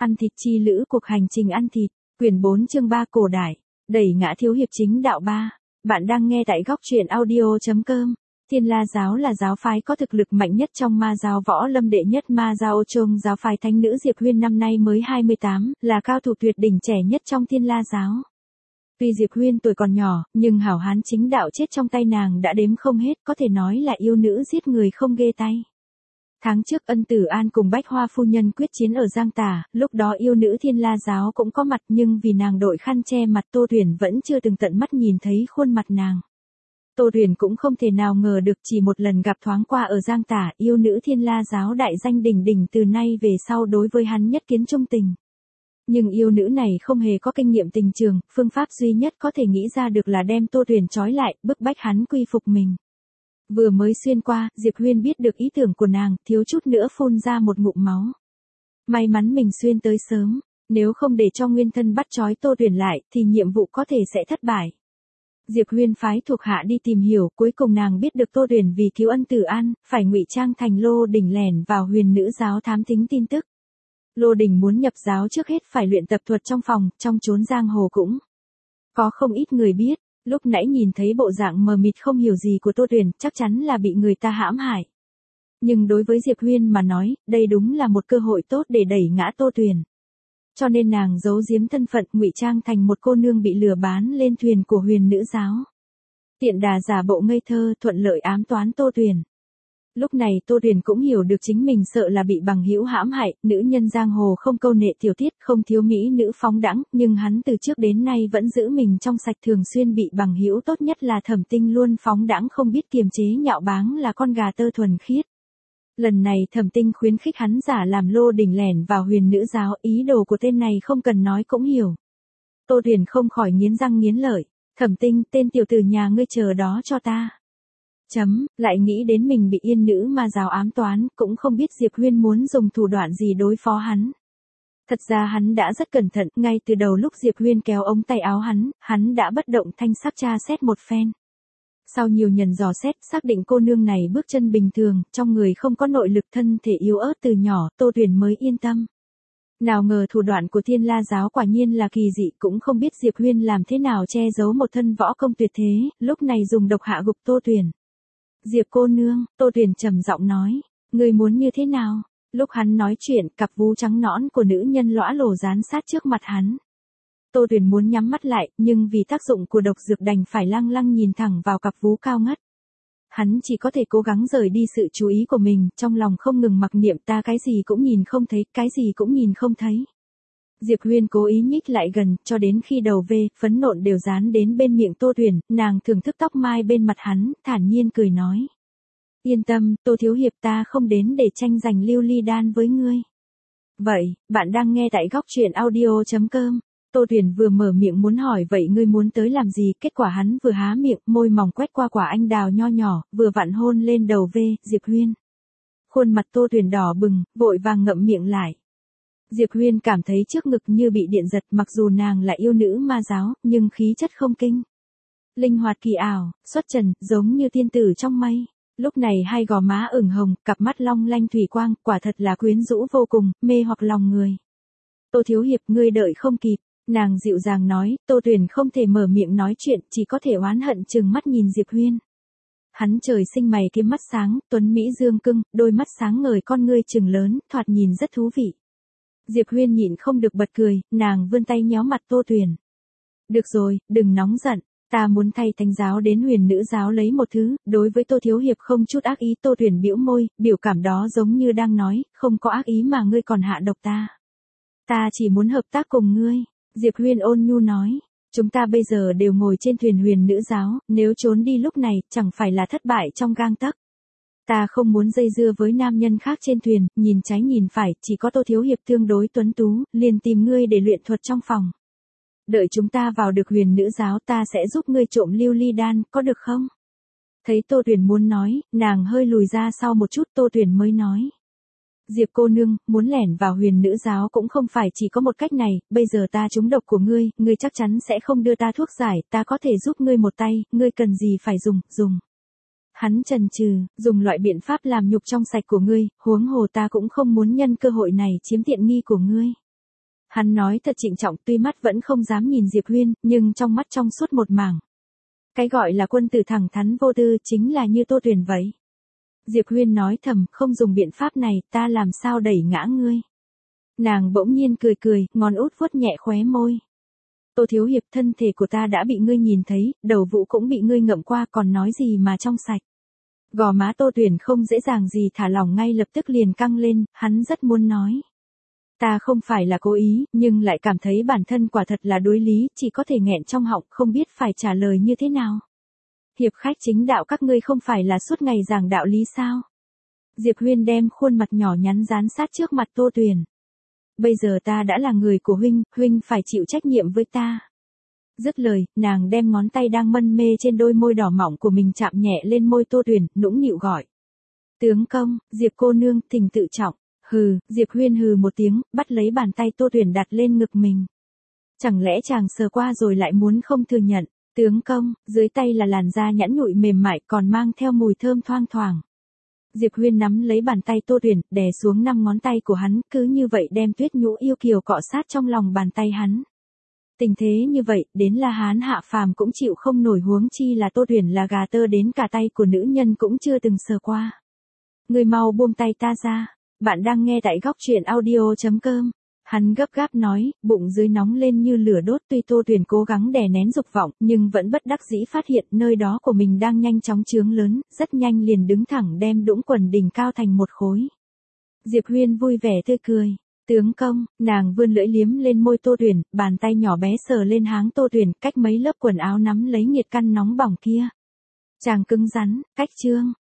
Ăn thịt chi lữ cuộc hành trình ăn thịt, quyển 4 chương 3 cổ đại, đẩy ngã thiếu hiệp chính đạo 3. Bạn đang nghe tại góc truyện audio.com. Thiên La giáo là giáo phái có thực lực mạnh nhất trong ma giáo võ lâm, đệ nhất ma giáo Trung giáo phái thánh nữ Diệp Huyên năm nay mới 28, là cao thủ tuyệt đỉnh trẻ nhất trong Thiên La giáo. Tuy Diệp Huyên tuổi còn nhỏ, nhưng hảo hán chính đạo chết trong tay nàng đã đếm không hết, có thể nói là yêu nữ giết người không ghê tay. Tháng trước Ân Tử An cùng Bách Hoa phu nhân quyết chiến ở Giang Tả, lúc đó yêu nữ Thiên La giáo cũng có mặt, nhưng vì nàng đội khăn che mặt, Tô Tuyển vẫn chưa từng tận mắt nhìn thấy khuôn mặt nàng. Tô Tuyển cũng không thể nào ngờ được, chỉ một lần gặp thoáng qua ở Giang Tả, yêu nữ Thiên La giáo đại danh đỉnh đỉnh từ nay về sau đối với hắn nhất kiến trung tình. Nhưng yêu nữ này không hề có kinh nghiệm tình trường, phương pháp duy nhất có thể nghĩ ra được là đem Tô Tuyển trói lại, bức bách hắn quy phục mình. Vừa mới xuyên qua, Diệp Huyên biết được ý tưởng của nàng, thiếu chút nữa phun ra một ngụm máu. May mắn mình xuyên tới sớm, nếu không để cho nguyên thân bắt trói Tô Tuyển lại, thì nhiệm vụ có thể sẽ thất bại. Diệp Huyên phái thuộc hạ đi tìm hiểu, cuối cùng nàng biết được Tô Tuyển vì cứu Ân Tử An, phải ngụy trang thành Lô Đình lẻn vào Huyền Nữ giáo thám thính tin tức. Lô Đình muốn nhập giáo trước hết phải luyện tập thuật trong phòng, trong chốn giang hồ cũng có không ít người biết. Lúc nãy nhìn thấy bộ dạng mờ mịt không hiểu gì của Tô Tuyển, chắc chắn là bị người ta hãm hại. Nhưng đối với Diệp Huyên mà nói, đây đúng là một cơ hội tốt để đẩy ngã Tô Tuyển. Cho nên nàng giấu giếm thân phận, ngụy trang thành một cô nương bị lừa bán lên thuyền của Huyền Nữ giáo. Tiện đà giả bộ ngây thơ, thuận lợi ám toán Tô Tuyển. Lúc này Tô Tuyển cũng hiểu được chính mình sợ là bị bằng hữu hãm hại, nữ nhân giang hồ không câu nệ tiểu tiết, không thiếu mỹ nữ phóng đãng, nhưng hắn từ trước đến nay vẫn giữ mình trong sạch, thường xuyên bị bằng hữu tốt nhất là Thẩm Tinh luôn phóng đãng không biết kiềm chế, nhạo báng là con gà tơ thuần khiết. Lần này Thẩm Tinh khuyến khích hắn giả làm Lô Đình lẻn vào Huyền Nữ giáo, ý đồ của tên này không cần nói cũng hiểu. Tô Tuyển không khỏi nghiến răng nghiến lợi, Thẩm Tinh, tên tiểu tử nhà ngươi chờ đó cho ta. Lại nghĩ đến mình bị Yên Nữ ma giáo ám toán, cũng không biết Diệp Huyên muốn dùng thủ đoạn gì đối phó hắn. Thật ra hắn đã rất cẩn thận, ngay từ đầu lúc Diệp Huyên kéo ống tay áo hắn đã bất động thanh sắc tra xét một phen. Sau nhiều lần dò xét, xác định cô nương này bước chân bình thường, trong người không có nội lực, thân thể yếu ớt từ nhỏ, Tô Tuyển mới yên tâm. Nào ngờ thủ đoạn của Thiên La giáo quả nhiên là kỳ dị, cũng không biết Diệp Huyên làm thế nào che giấu một thân võ công tuyệt thế, lúc này dùng độc hạ gục Tô Tuyển. Diệp cô nương, Tô Tuyển trầm giọng nói, ngươi muốn như thế nào? Lúc hắn nói chuyện, cặp vú trắng nõn của nữ nhân lõa lồ dán sát trước mặt hắn. Tô Tuyển muốn nhắm mắt lại, nhưng vì tác dụng của độc dược đành phải lăng lăng nhìn thẳng vào cặp vú cao ngất. Hắn chỉ có thể cố gắng rời đi sự chú ý của mình, trong lòng không ngừng mặc niệm, ta cái gì cũng nhìn không thấy, cái gì cũng nhìn không thấy. Diệp Huyên cố ý nhích lại gần, cho đến khi đầu vê, phấn nộn đều dán đến bên miệng Tô Tuyển, nàng thưởng thức tóc mai bên mặt hắn, thản nhiên cười nói. Yên tâm, Tô thiếu hiệp, ta không đến để tranh giành lưu ly đan với ngươi. Vậy, bạn đang nghe tại góc truyện audio.com. Tô Tuyển vừa mở miệng muốn hỏi vậy ngươi muốn tới làm gì, kết quả hắn vừa há miệng, môi mỏng quét qua quả anh đào nho nhỏ, vừa vặn hôn lên đầu vê, Diệp Huyên. Khuôn mặt Tô Tuyển đỏ bừng, vội vàng ngậm miệng lại. Diệp Huyên cảm thấy trước ngực như bị điện giật, mặc dù nàng là yêu nữ ma giáo, nhưng khí chất không kinh. Linh hoạt kỳ ảo, xuất trần, giống như tiên tử trong mây. Lúc này hai gò má ửng hồng, cặp mắt long lanh thủy quang, quả thật là quyến rũ vô cùng, mê hoặc lòng người. Tô thiếu hiệp, ngươi đợi không kịp, nàng dịu dàng nói. Tô Tuyển không thể mở miệng nói chuyện, chỉ có thể oán hận trừng mắt nhìn Diệp Huyên. Hắn trời sinh mày kiếm mắt sáng, tuấn mỹ dương cưng, đôi mắt sáng ngời, con ngươi trừng lớn, thoạt nhìn rất thú vị. Diệp Huyên nhịn không được bật cười, nàng vươn tay nhéo mặt Tô Tuyển. Được rồi, đừng nóng giận, ta muốn thay thánh giáo đến Huyền Nữ giáo lấy một thứ, đối với Tô thiếu hiệp không chút ác ý. Tô Tuyển bĩu môi, biểu cảm đó giống như đang nói, không có ác ý mà ngươi còn hạ độc ta. Ta chỉ muốn hợp tác cùng ngươi. Diệp Huyên ôn nhu nói, chúng ta bây giờ đều ngồi trên thuyền Huyền Nữ giáo, nếu trốn đi lúc này, chẳng phải là thất bại trong gang tấc. Ta không muốn dây dưa với nam nhân khác trên thuyền, nhìn trái nhìn phải, chỉ có Tô thiếu hiệp tương đối tuấn tú, liền tìm ngươi để luyện thuật trong phòng. Đợi chúng ta vào được Huyền Nữ giáo, ta sẽ giúp ngươi trộm lưu ly đan, có được không? Thấy Tô Tuyển muốn nói, nàng hơi lùi ra sau một chút, Tô Tuyển mới nói. Diệp cô nương, muốn lẻn vào Huyền Nữ giáo cũng không phải chỉ có một cách này, bây giờ ta trúng độc của ngươi chắc chắn sẽ không đưa ta thuốc giải, ta có thể giúp ngươi một tay, ngươi cần gì phải dùng. Hắn chần chừ, dùng loại biện pháp làm nhục trong sạch của ngươi, huống hồ ta cũng không muốn nhân cơ hội này chiếm tiện nghi của ngươi. Hắn nói thật trịnh trọng, tuy mắt vẫn không dám nhìn Diệp Huyên, nhưng trong mắt trong suốt một mảng. Cái gọi là quân tử thẳng thắn vô tư chính là như Tô Tuyền vậy. Diệp Huyên nói thầm, không dùng biện pháp này, ta làm sao đẩy ngã ngươi. Nàng bỗng nhiên cười cười, ngón út vuốt nhẹ khóe môi. Tô thiếu hiệp, thân thể của ta đã bị ngươi nhìn thấy, đầu vũ cũng bị ngươi ngậm qua, còn nói gì mà trong sạch. Gò má Tô Tuyền không dễ dàng gì thả lỏng, ngay lập tức liền căng lên, hắn rất muốn nói. Ta không phải là cố ý, nhưng lại cảm thấy bản thân quả thật là đối lý, chỉ có thể nghẹn trong họng, không biết phải trả lời như thế nào. Hiệp khách chính đạo các ngươi không phải là suốt ngày giảng đạo lý sao? Diệp Huyên đem khuôn mặt nhỏ nhắn dán sát trước mặt Tô Tuyền. Bây giờ ta đã là người của huynh, huynh phải chịu trách nhiệm với ta. Dứt lời, nàng đem ngón tay đang mân mê trên đôi môi đỏ mỏng của mình chạm nhẹ lên môi Tô Tuyền, nũng nịu gọi. Tướng công, Diệp cô nương, thỉnh tự trọng. Hừ, Diệp Huyên hừ một tiếng, bắt lấy bàn tay Tô Tuyền đặt lên ngực mình. Chẳng lẽ chàng sờ qua rồi lại muốn không thừa nhận. Tướng công, dưới tay là làn da nhẵn nhụi mềm mại còn mang theo mùi thơm thoang thoảng. Diệp Huyên nắm lấy bàn tay Tô Tuyền, đè xuống 5 ngón tay của hắn, cứ như vậy đem Tuyết Nhũ yêu kiều cọ sát trong lòng bàn tay hắn. Tình thế như vậy, đến La Hán hạ phàm cũng chịu không nổi, huống chi là Tô Tuyền là gà tơ đến cả tay của nữ nhân cũng chưa từng sờ qua. Người mau buông tay ta ra, bạn đang nghe tại góc truyện audio.com. Hắn gấp gáp nói, bụng dưới nóng lên như lửa đốt, tuy Tô Tuyền cố gắng đè nén dục vọng, nhưng vẫn bất đắc dĩ phát hiện nơi đó của mình đang nhanh chóng chướng lớn, rất nhanh liền đứng thẳng đem đũng quần đỉnh cao thành một khối. Diệp Huyên vui vẻ tươi cười. Tướng công, nàng vươn lưỡi liếm lên môi Tô Tuyền, bàn tay nhỏ bé sờ lên háng Tô Tuyền, cách mấy lớp quần áo nắm lấy nhiệt căn nóng bỏng kia. Chàng cứng rắn, cách trương,